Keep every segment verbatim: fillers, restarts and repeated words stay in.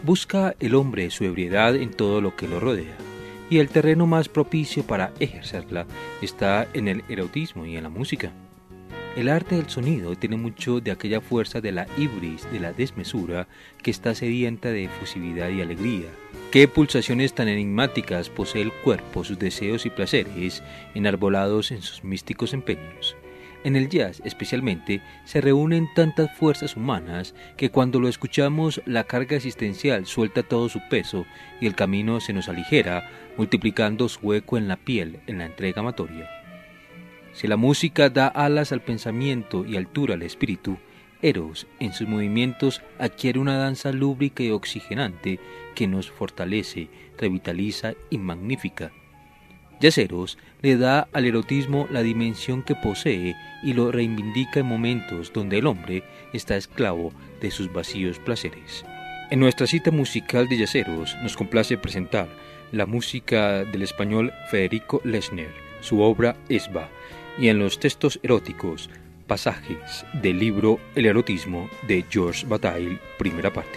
Busca el hombre su ebriedad en todo lo que lo rodea, y el terreno más propicio para ejercerla está en el erotismo y en la música. El arte del sonido tiene mucho de aquella fuerza de la ibris, de la desmesura, que está sedienta de efusividad y alegría. Qué pulsaciones tan enigmáticas posee el cuerpo, sus deseos y placeres, enarbolados en sus místicos empeños. En el jazz, especialmente, se reúnen tantas fuerzas humanas que cuando lo escuchamos la carga existencial suelta todo su peso y el camino se nos aligera, multiplicando su eco en la piel, en la entrega amatoria. Si la música da alas al pensamiento y altura al espíritu, Eros, en sus movimientos, adquiere una danza lúbrica y oxigenante que nos fortalece, revitaliza y magnifica. Yaceros le da al erotismo la dimensión que posee y lo reivindica en momentos donde el hombre está esclavo de sus vacíos placeres. En nuestra cita musical de Yaceros nos complace presentar la música del español Federico Lessner, su obra Esba, y en los textos eróticos, pasajes del libro El erotismo de Georges Bataille, primera parte.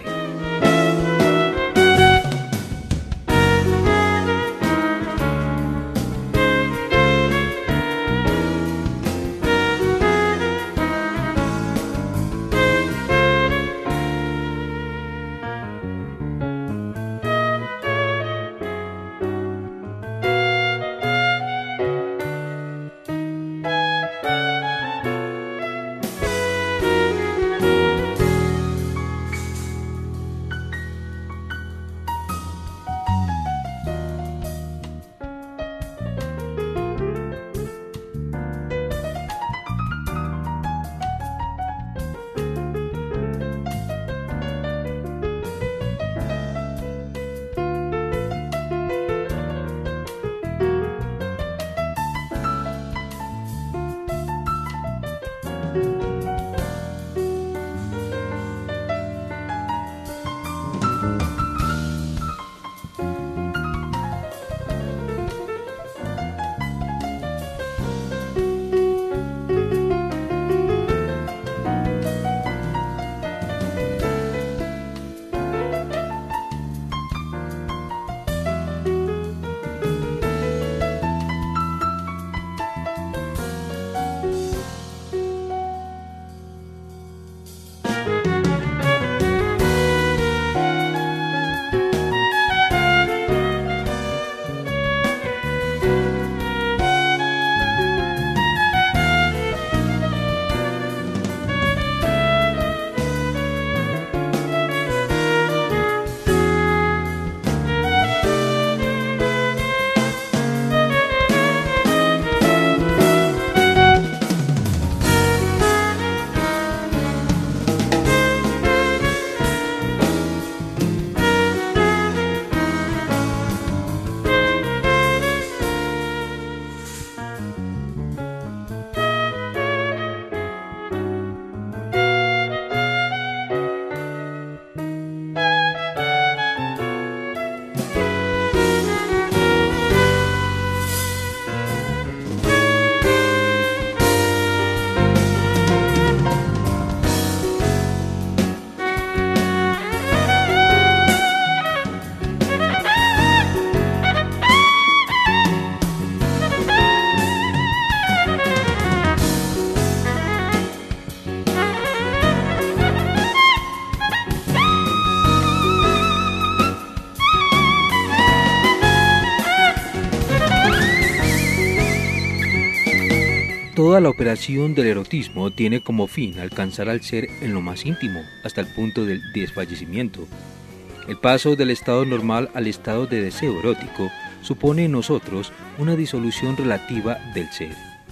Toda la operación del erotismo tiene como fin alcanzar al ser en lo más íntimo, hasta el punto del desfallecimiento. El paso del estado normal al estado de deseo erótico supone en nosotros una disolución relativa del ser.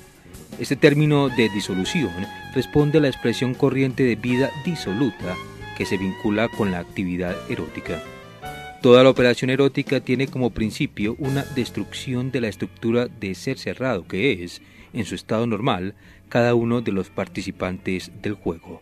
Este término de disolución responde a la expresión corriente de vida disoluta que se vincula con la actividad erótica. Toda la operación erótica tiene como principio una destrucción de la estructura de ser cerrado que es, en su estado normal, cada uno de los participantes del juego.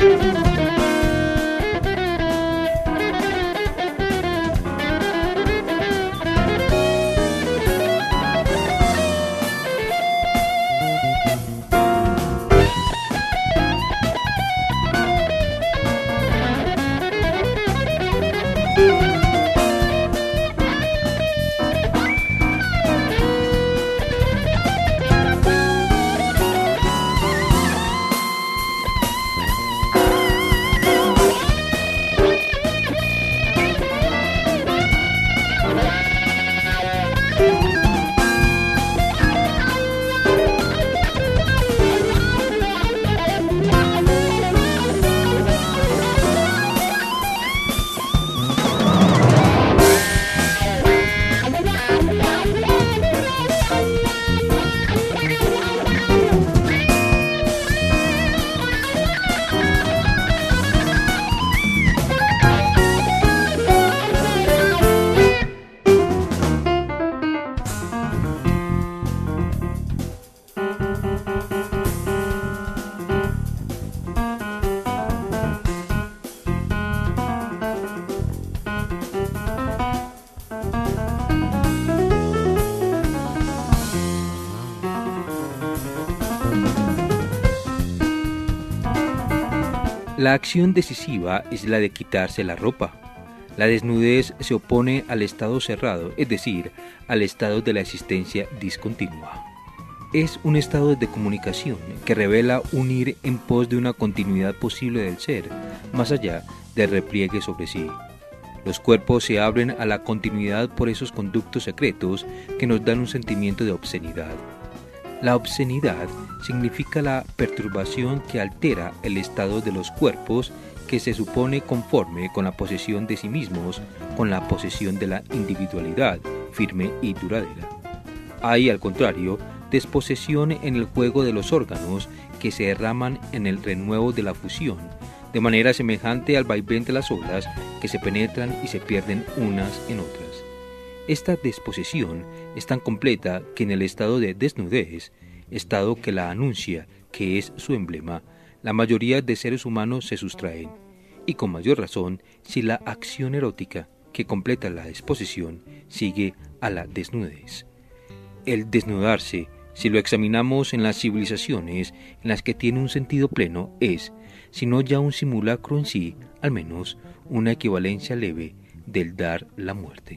La acción decisiva es la de quitarse la ropa. La desnudez se opone al estado cerrado, es decir, al estado de la existencia discontinua. Es un estado de comunicación que revela un ir en pos de una continuidad posible del ser, más allá del repliegue sobre sí. Los cuerpos se abren a la continuidad por esos conductos secretos que nos dan un sentimiento de obscenidad. La obscenidad significa la perturbación que altera el estado de los cuerpos que se supone conforme con la posesión de sí mismos, con la posesión de la individualidad firme y duradera. Hay, al contrario, desposesión en el juego de los órganos que se derraman en el renuevo de la fusión, de manera semejante al vaivén de las olas que se penetran y se pierden unas en otras. Esta desposesión es tan completa que en el estado de desnudez, estado que la anuncia, que es su emblema, la mayoría de seres humanos se sustraen, y con mayor razón si la acción erótica que completa la desposesión sigue a la desnudez. El desnudarse, si lo examinamos en las civilizaciones en las que tiene un sentido pleno, es, si no ya un simulacro en sí, al menos una equivalencia leve del dar la muerte.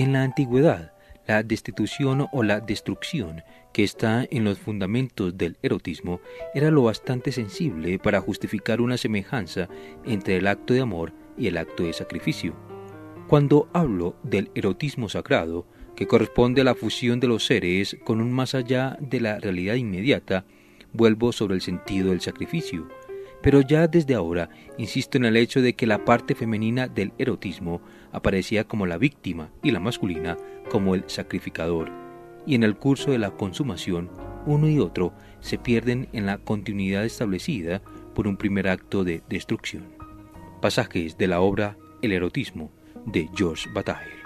En la antigüedad, la destitución o la destrucción, que está en los fundamentos del erotismo, era lo bastante sensible para justificar una semejanza entre el acto de amor y el acto de sacrificio. Cuando hablo del erotismo sagrado, que corresponde a la fusión de los seres con un más allá de la realidad inmediata, vuelvo sobre el sentido del sacrificio. Pero ya desde ahora insisto en el hecho de que la parte femenina del erotismo aparecía como la víctima y la masculina como el sacrificador, y en el curso de la consumación uno y otro se pierden en la continuidad establecida por un primer acto de destrucción. Pasajes de la obra El erotismo de Georges Bataille.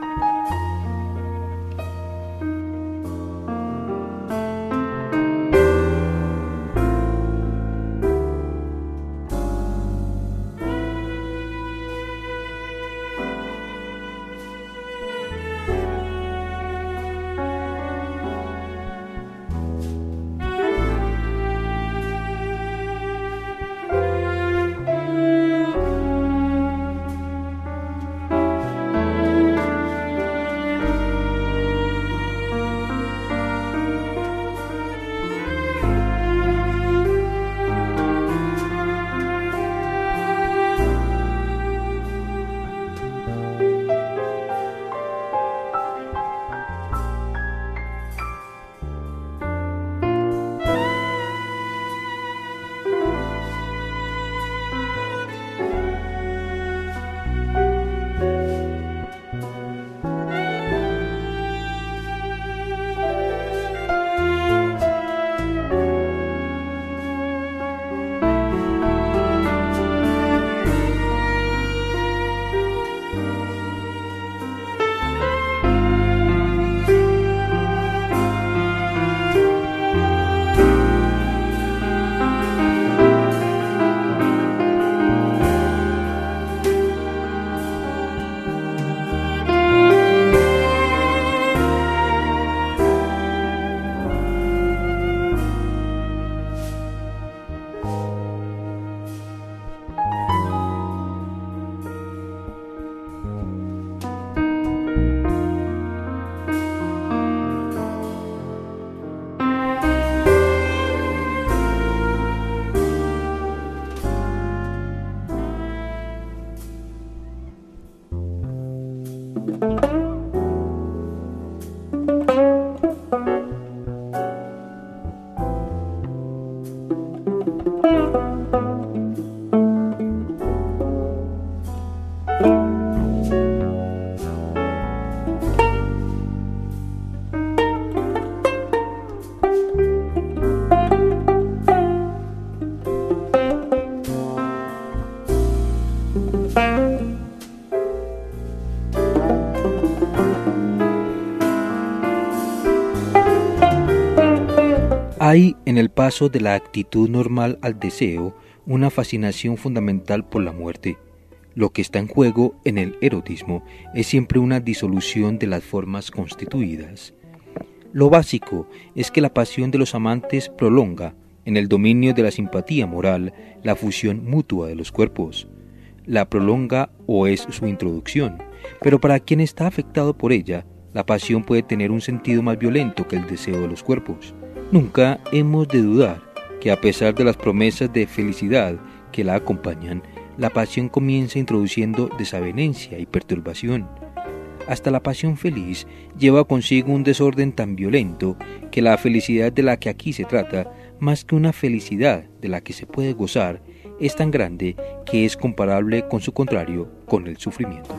Hay en el paso de la actitud normal al deseo una fascinación fundamental por la muerte. Lo que está en juego en el erotismo es siempre una disolución de las formas constituidas. Lo básico es que la pasión de los amantes prolonga, en el dominio de la simpatía moral, la fusión mutua de los cuerpos. La prolonga o es su introducción, pero para quien está afectado por ella, la pasión puede tener un sentido más violento que el deseo de los cuerpos. Nunca hemos de dudar que a pesar de las promesas de felicidad que la acompañan, la pasión comienza introduciendo desavenencia y perturbación. Hasta la pasión feliz lleva consigo un desorden tan violento que la felicidad de la que aquí se trata, más que una felicidad de la que se puede gozar, es tan grande que es comparable con su contrario, con el sufrimiento.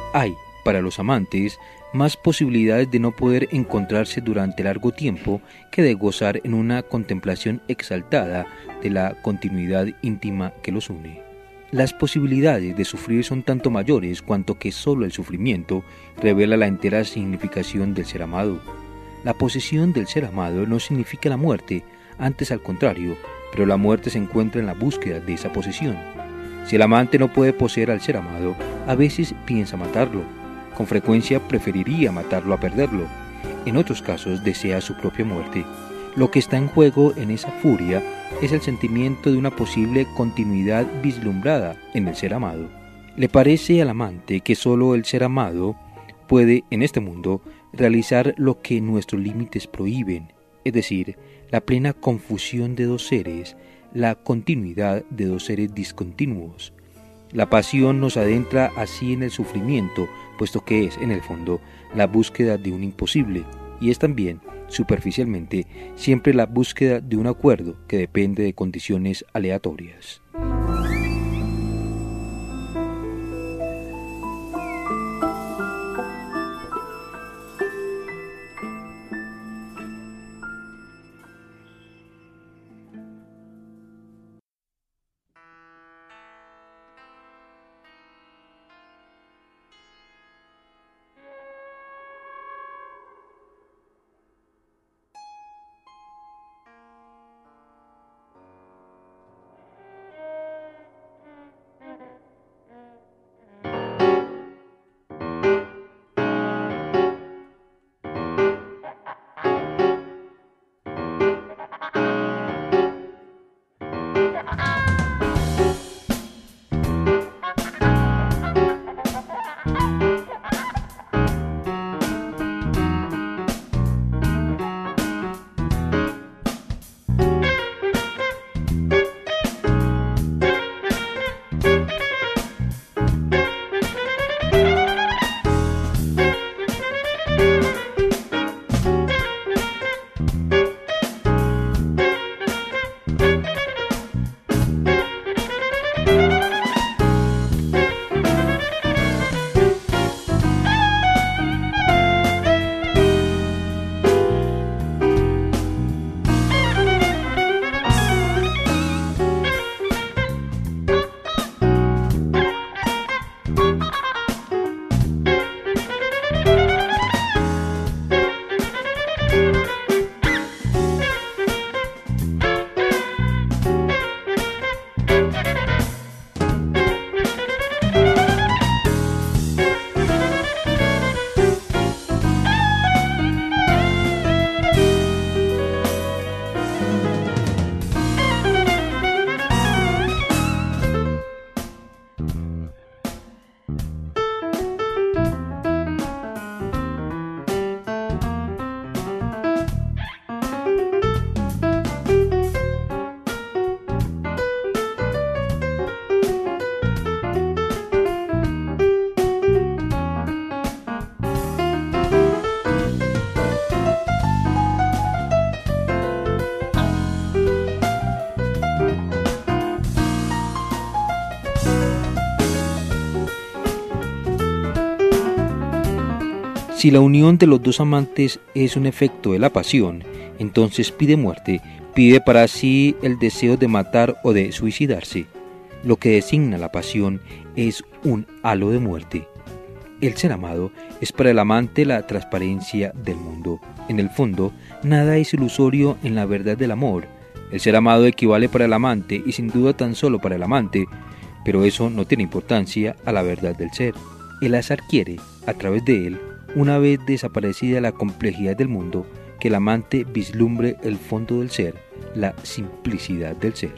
Hay, para los amantes, más posibilidades de no poder encontrarse durante largo tiempo que de gozar en una contemplación exaltada de la continuidad íntima que los une. Las posibilidades de sufrir son tanto mayores cuanto que solo el sufrimiento revela la entera significación del ser amado. La posesión del ser amado no significa la muerte, antes al contrario, pero la muerte se encuentra en la búsqueda de esa posesión. Si el amante no puede poseer al ser amado, a veces piensa matarlo. Con frecuencia preferiría matarlo a perderlo. En otros casos desea su propia muerte. Lo que está en juego en esa furia es el sentimiento de una posible continuidad vislumbrada en el ser amado. Le parece al amante que solo el ser amado puede, en este mundo, realizar lo que nuestros límites prohíben, es decir, la plena confusión de dos seres, la continuidad de dos seres discontinuos. La pasión nos adentra así en el sufrimiento, puesto que es, en el fondo, la búsqueda de un imposible, y es también, superficialmente, siempre la búsqueda de un acuerdo que depende de condiciones aleatorias. Si la unión de los dos amantes es un efecto de la pasión, entonces pide muerte, pide para sí el deseo de matar o de suicidarse. Lo que designa la pasión es un halo de muerte. El ser amado es para el amante la transparencia del mundo. En el fondo, nada es ilusorio en la verdad del amor. El ser amado equivale para el amante y sin duda tan solo para el amante, pero eso no tiene importancia a la verdad del ser. El azar quiere, a través de él, una vez desaparecida la complejidad del mundo, que el amante vislumbre el fondo del ser, la simplicidad del ser.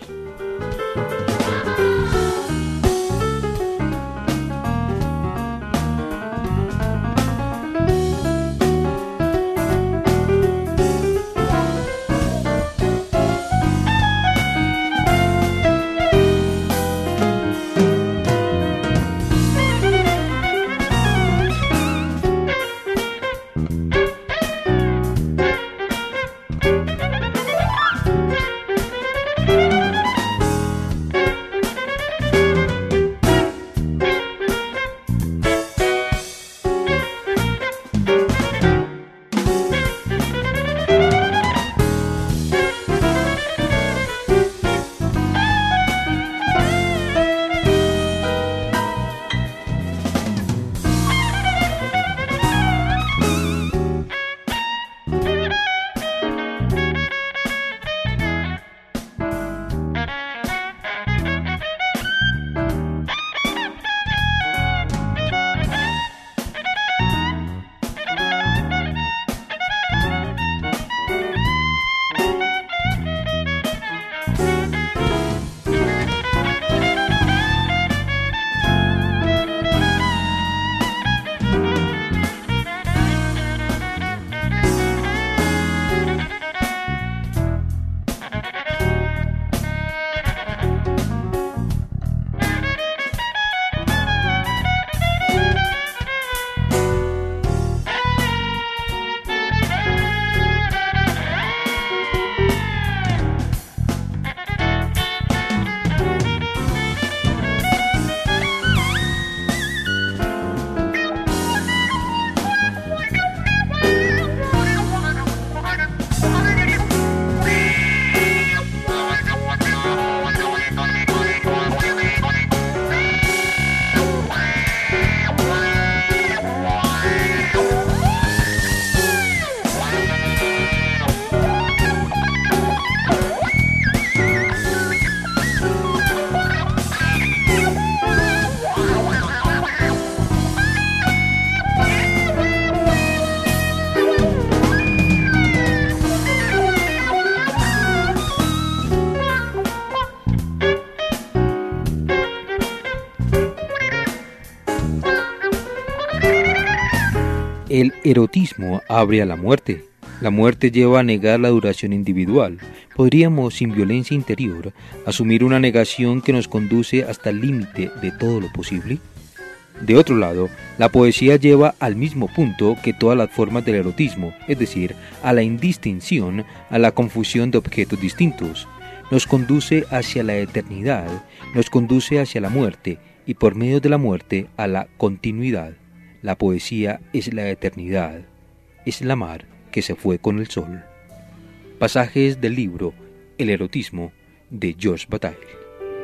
El erotismo abre a la muerte. La muerte lleva a negar la duración individual. Podríamos, sin violencia interior, asumir una negación que nos conduce hasta el límite de todo lo posible. De otro lado, la poesía lleva al mismo punto que todas las formas del erotismo, es decir, a la indistinción, a la confusión de objetos distintos. Nos conduce hacia la eternidad, nos conduce hacia la muerte, y por medio de la muerte a la continuidad. La poesía es la eternidad, es la mar que se fue con el sol. Pasajes del libro El erotismo de Georges Bataille.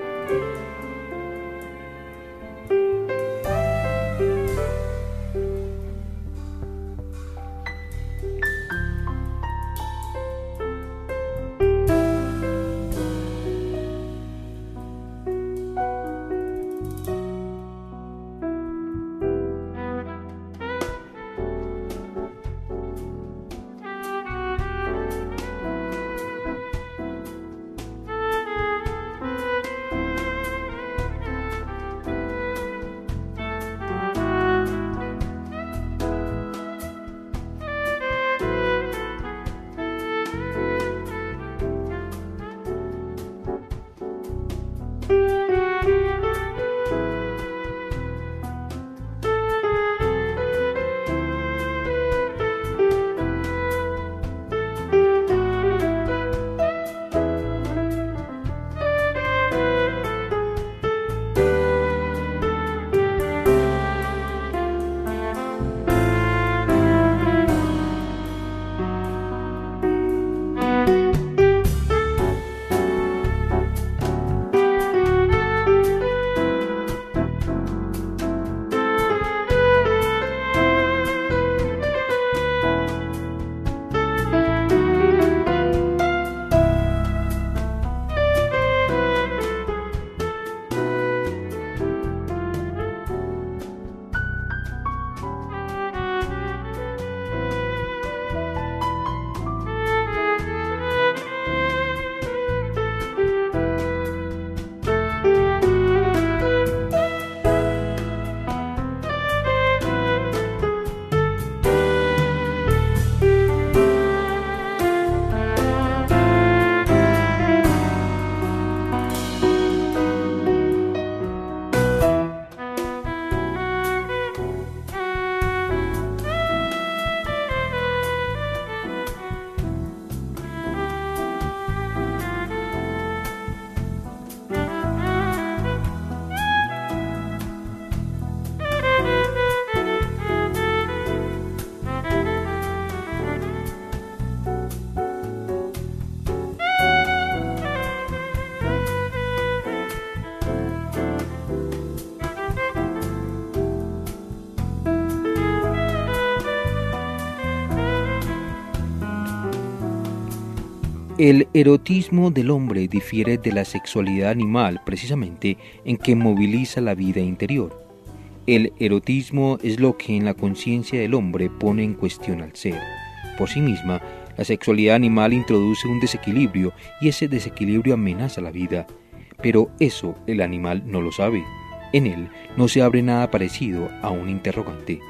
El erotismo del hombre difiere de la sexualidad animal precisamente en que moviliza la vida interior. El erotismo es lo que en la conciencia del hombre pone en cuestión al ser. Por sí misma, la sexualidad animal introduce un desequilibrio y ese desequilibrio amenaza la vida. Pero eso el animal no lo sabe. En él no se abre nada parecido a un interrogante.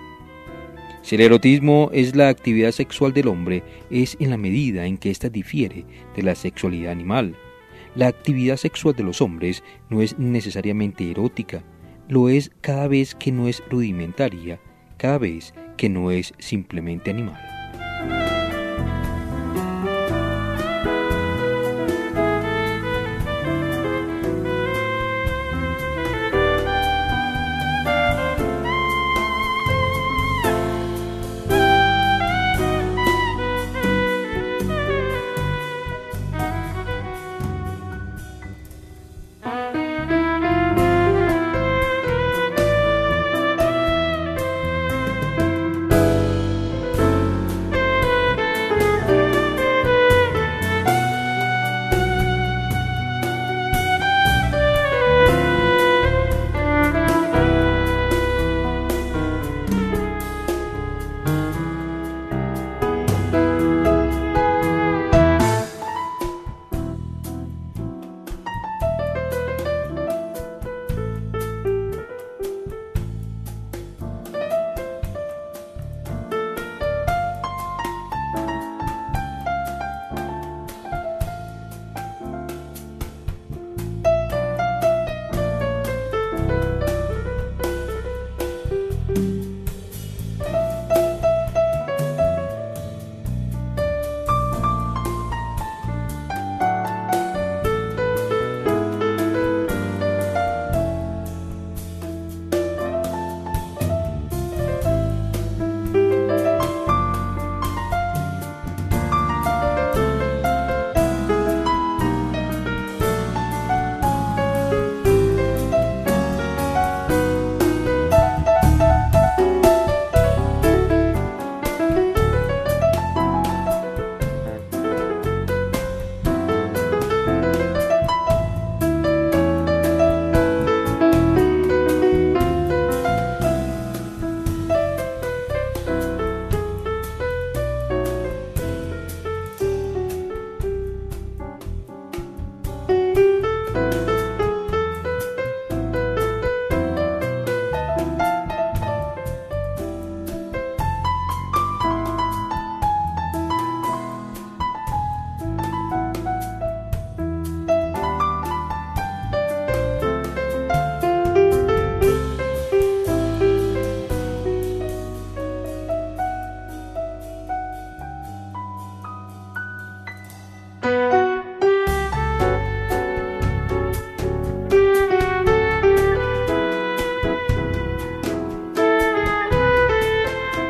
Si el erotismo es la actividad sexual del hombre, es en la medida en que ésta difiere de la sexualidad animal. La actividad sexual de los hombres no es necesariamente erótica, lo es cada vez que no es rudimentaria, cada vez que no es simplemente animal.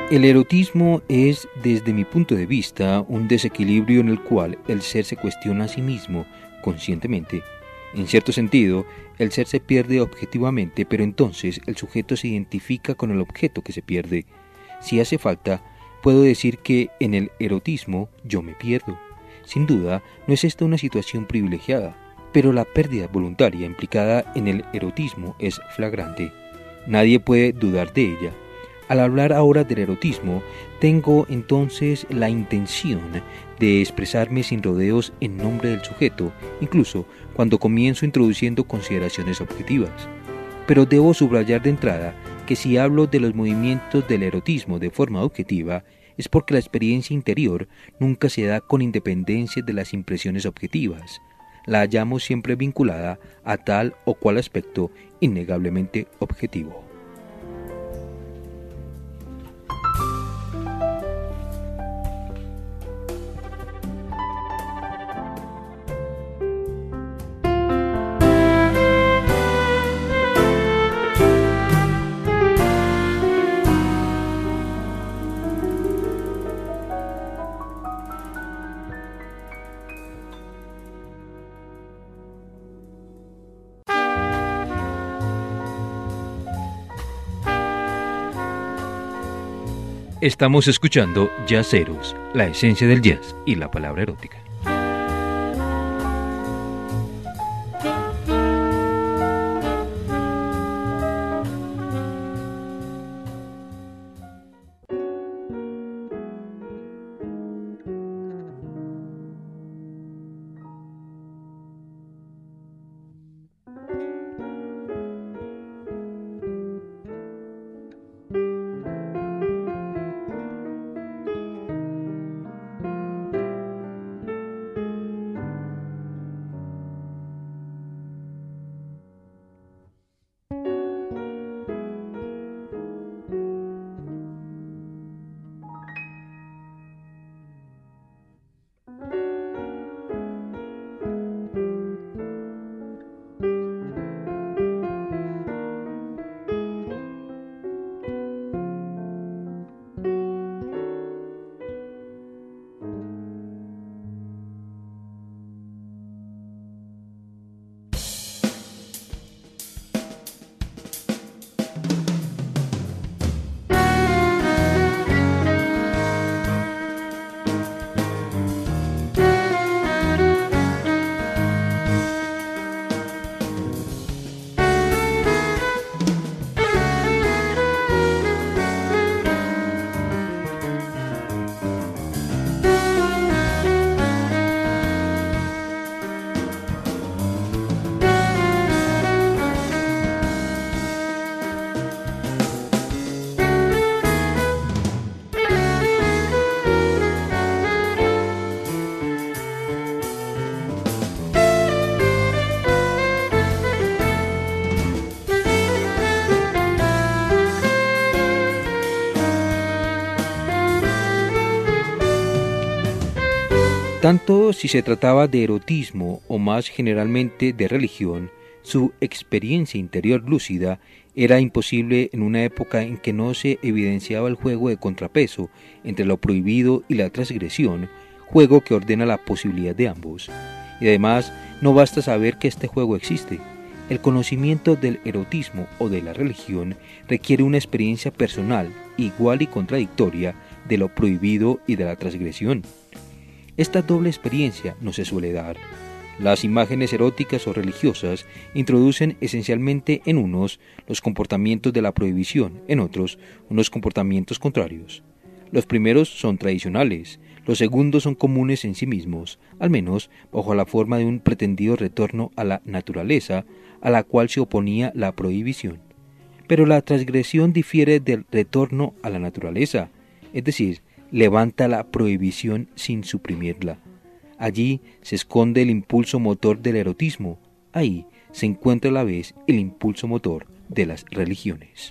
El erotismo es, desde mi punto de vista, un desequilibrio en el cual el ser se cuestiona a sí mismo conscientemente. En cierto sentido, el ser se pierde objetivamente, pero entonces el sujeto se identifica con el objeto que se pierde. Si hace falta, puedo decir que en el erotismo yo me pierdo. Sin duda, no es esta una situación privilegiada, pero la pérdida voluntaria implicada en el erotismo es flagrante. Nadie puede dudar de ella. Al hablar ahora del erotismo, tengo entonces la intención de expresarme sin rodeos en nombre del sujeto, incluso cuando comienzo introduciendo consideraciones objetivas. Pero debo subrayar de entrada que si hablo de los movimientos del erotismo de forma objetiva, es porque la experiencia interior nunca se da con independencia de las impresiones objetivas. La hallamos siempre vinculada a tal o cual aspecto innegablemente objetivo. Estamos escuchando Jazzeros, la esencia del jazz y la palabra erótica. Tanto si se trataba de erotismo o más generalmente de religión, su experiencia interior lúcida era imposible en una época en que no se evidenciaba el juego de contrapeso entre lo prohibido y la transgresión, juego que ordena la posibilidad de ambos. Y además, no basta saber que este juego existe. El conocimiento del erotismo o de la religión requiere una experiencia personal, igual y contradictoria, de lo prohibido y de la transgresión. Esta doble experiencia no se suele dar. Las imágenes eróticas o religiosas introducen esencialmente en unos los comportamientos de la prohibición, en otros unos comportamientos contrarios. Los primeros son tradicionales, los segundos son comunes en sí mismos, al menos bajo la forma de un pretendido retorno a la naturaleza a la cual se oponía la prohibición. Pero la transgresión difiere del retorno a la naturaleza, es decir, levanta la prohibición sin suprimirla. Allí se esconde el impulso motor del erotismo, ahí se encuentra a la vez el impulso motor de las religiones.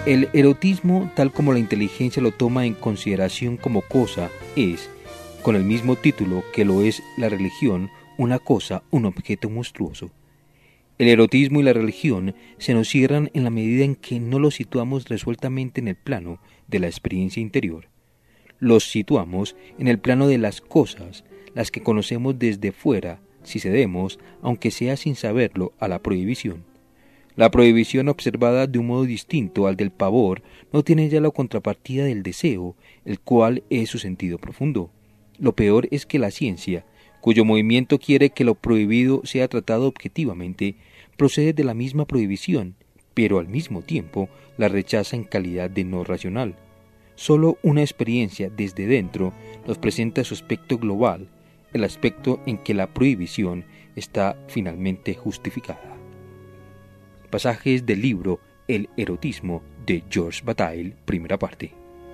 El erotismo, tal como la inteligencia lo toma en consideración como cosa, es, con el mismo título que lo es la religión, una cosa, un objeto monstruoso. El erotismo y la religión se nos cierran en la medida en que no los situamos resueltamente en el plano de la experiencia interior. Los situamos en el plano de las cosas, las que conocemos desde fuera, si cedemos, aunque sea sin saberlo, a la prohibición. La prohibición observada de un modo distinto al del pavor no tiene ya la contrapartida del deseo, el cual es su sentido profundo. Lo peor es que la ciencia, cuyo movimiento quiere que lo prohibido sea tratado objetivamente, procede de la misma prohibición, pero al mismo tiempo la rechaza en calidad de no racional. Solo una experiencia desde dentro nos presenta su aspecto global, el aspecto en que la prohibición está finalmente justificada. Pasajes del libro El erotismo de Georges Bataille, primera parte.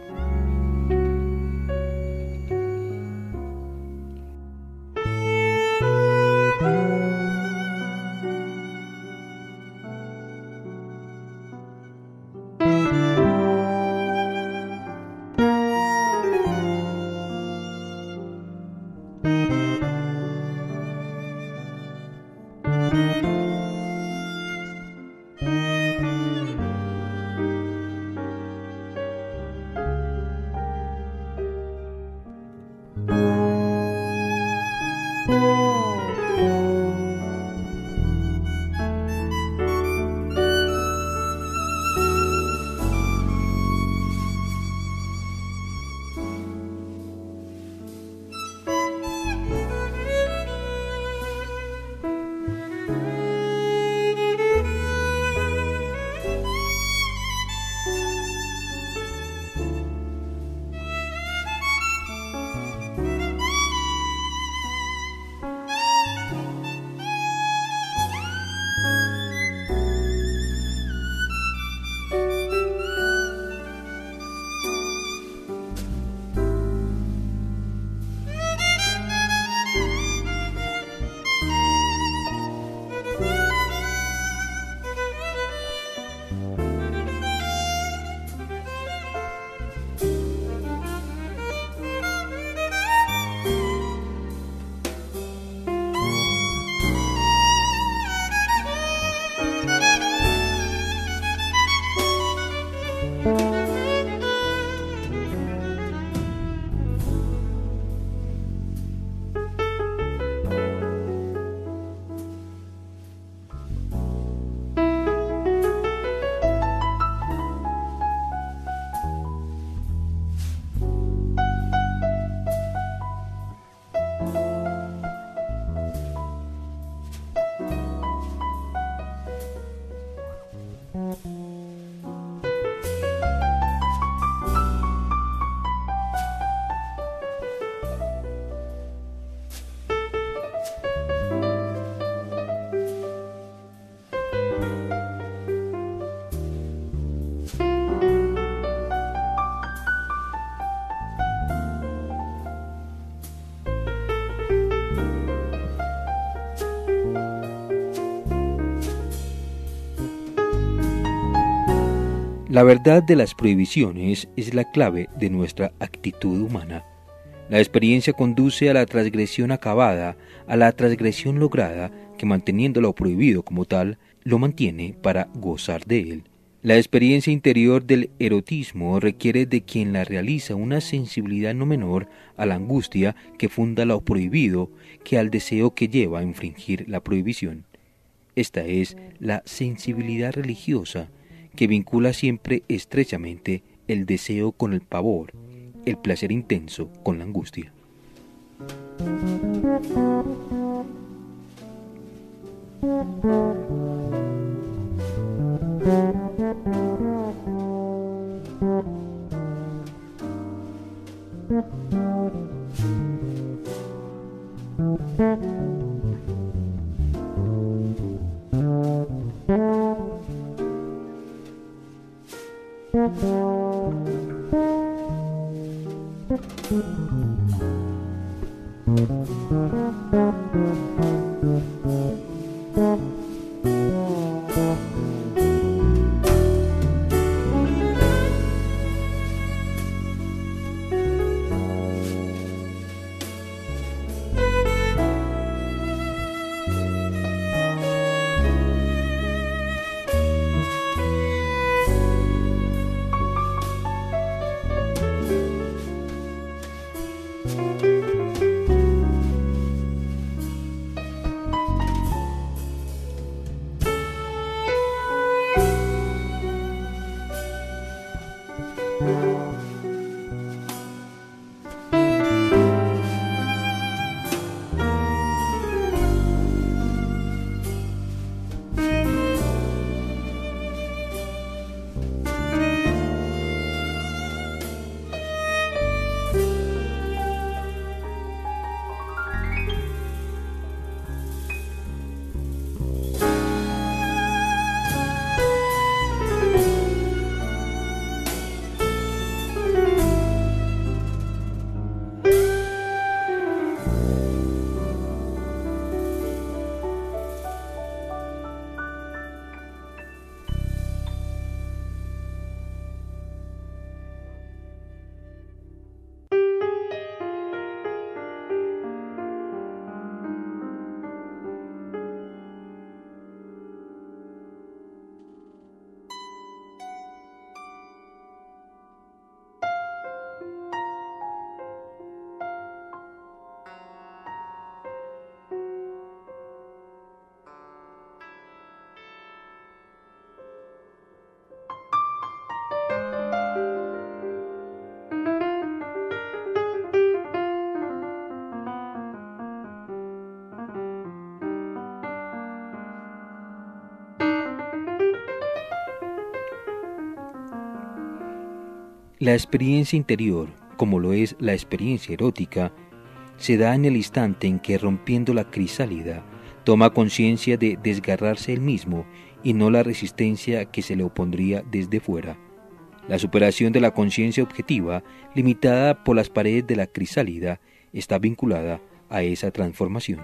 La verdad de las prohibiciones es la clave de nuestra actitud humana. La experiencia conduce a la transgresión acabada, a la transgresión lograda, que manteniendo lo prohibido como tal, lo mantiene para gozar de él. La experiencia interior del erotismo requiere de quien la realiza una sensibilidad no menor a la angustia que funda lo prohibido que al deseo que lleva a infringir la prohibición. Esta es la sensibilidad religiosa, que vincula siempre estrechamente el deseo con el pavor, el placer intenso con la angustia. La experiencia interior, como lo es la experiencia erótica, se da en el instante en que, rompiendo la crisálida, toma conciencia de desgarrarse él mismo y no la resistencia que se le opondría desde fuera. La superación de la conciencia objetiva, limitada por las paredes de la crisálida, está vinculada a esa transformación.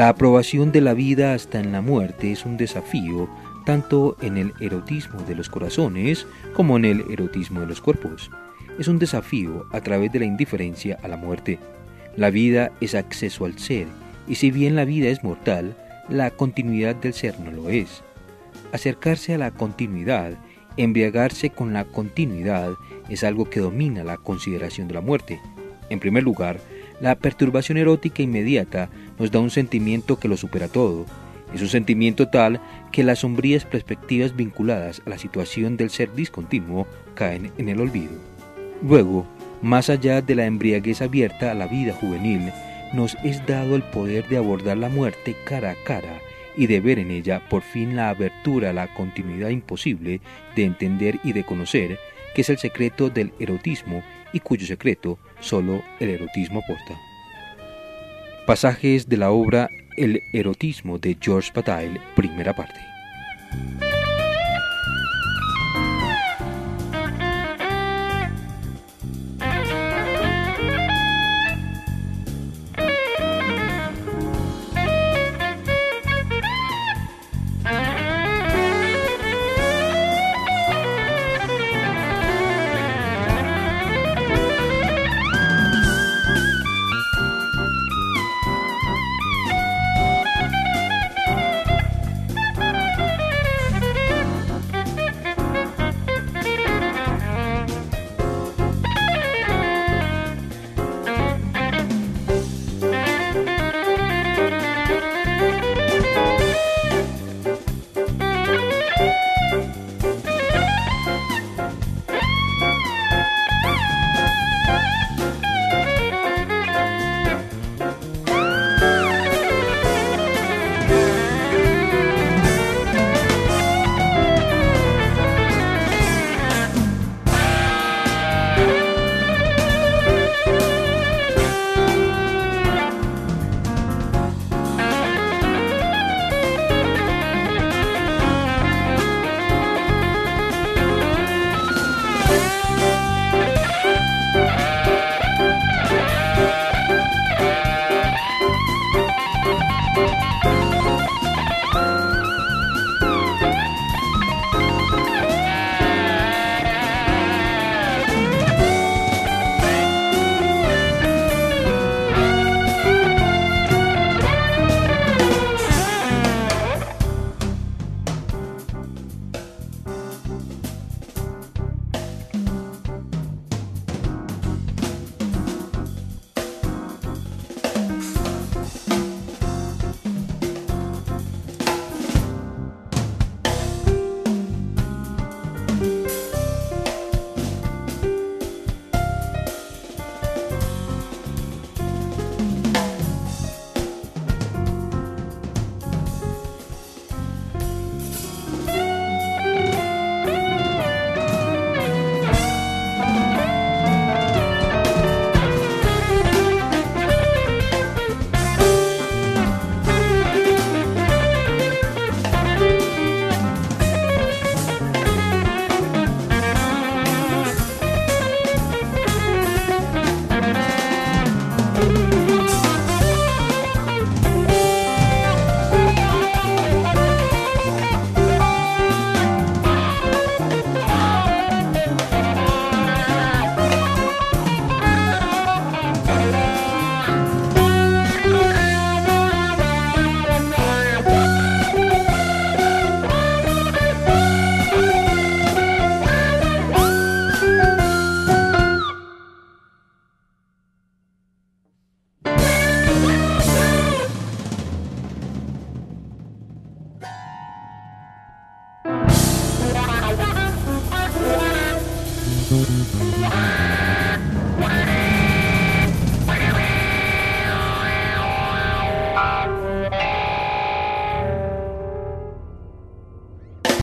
La aprobación de la vida hasta en la muerte es un desafío tanto en el erotismo de los corazones como en el erotismo de los cuerpos. Es un desafío a través de la indiferencia a la muerte. La vida es acceso al ser, y si bien la vida es mortal, la continuidad del ser no lo es. Acercarse a la continuidad, embriagarse con la continuidad, es algo que domina la consideración de la muerte. En primer lugar, la perturbación erótica inmediata nos da un sentimiento que lo supera todo. Es un sentimiento tal que las sombrías perspectivas vinculadas a la situación del ser discontinuo caen en el olvido. Luego, más allá de la embriaguez abierta a la vida juvenil, nos es dado el poder de abordar la muerte cara a cara y de ver en ella por fin la abertura a la continuidad imposible de entender y de conocer, que es el secreto del erotismo y cuyo secreto solo el erotismo aporta. Pasajes de la obra El erotismo de George Bataille, primera parte.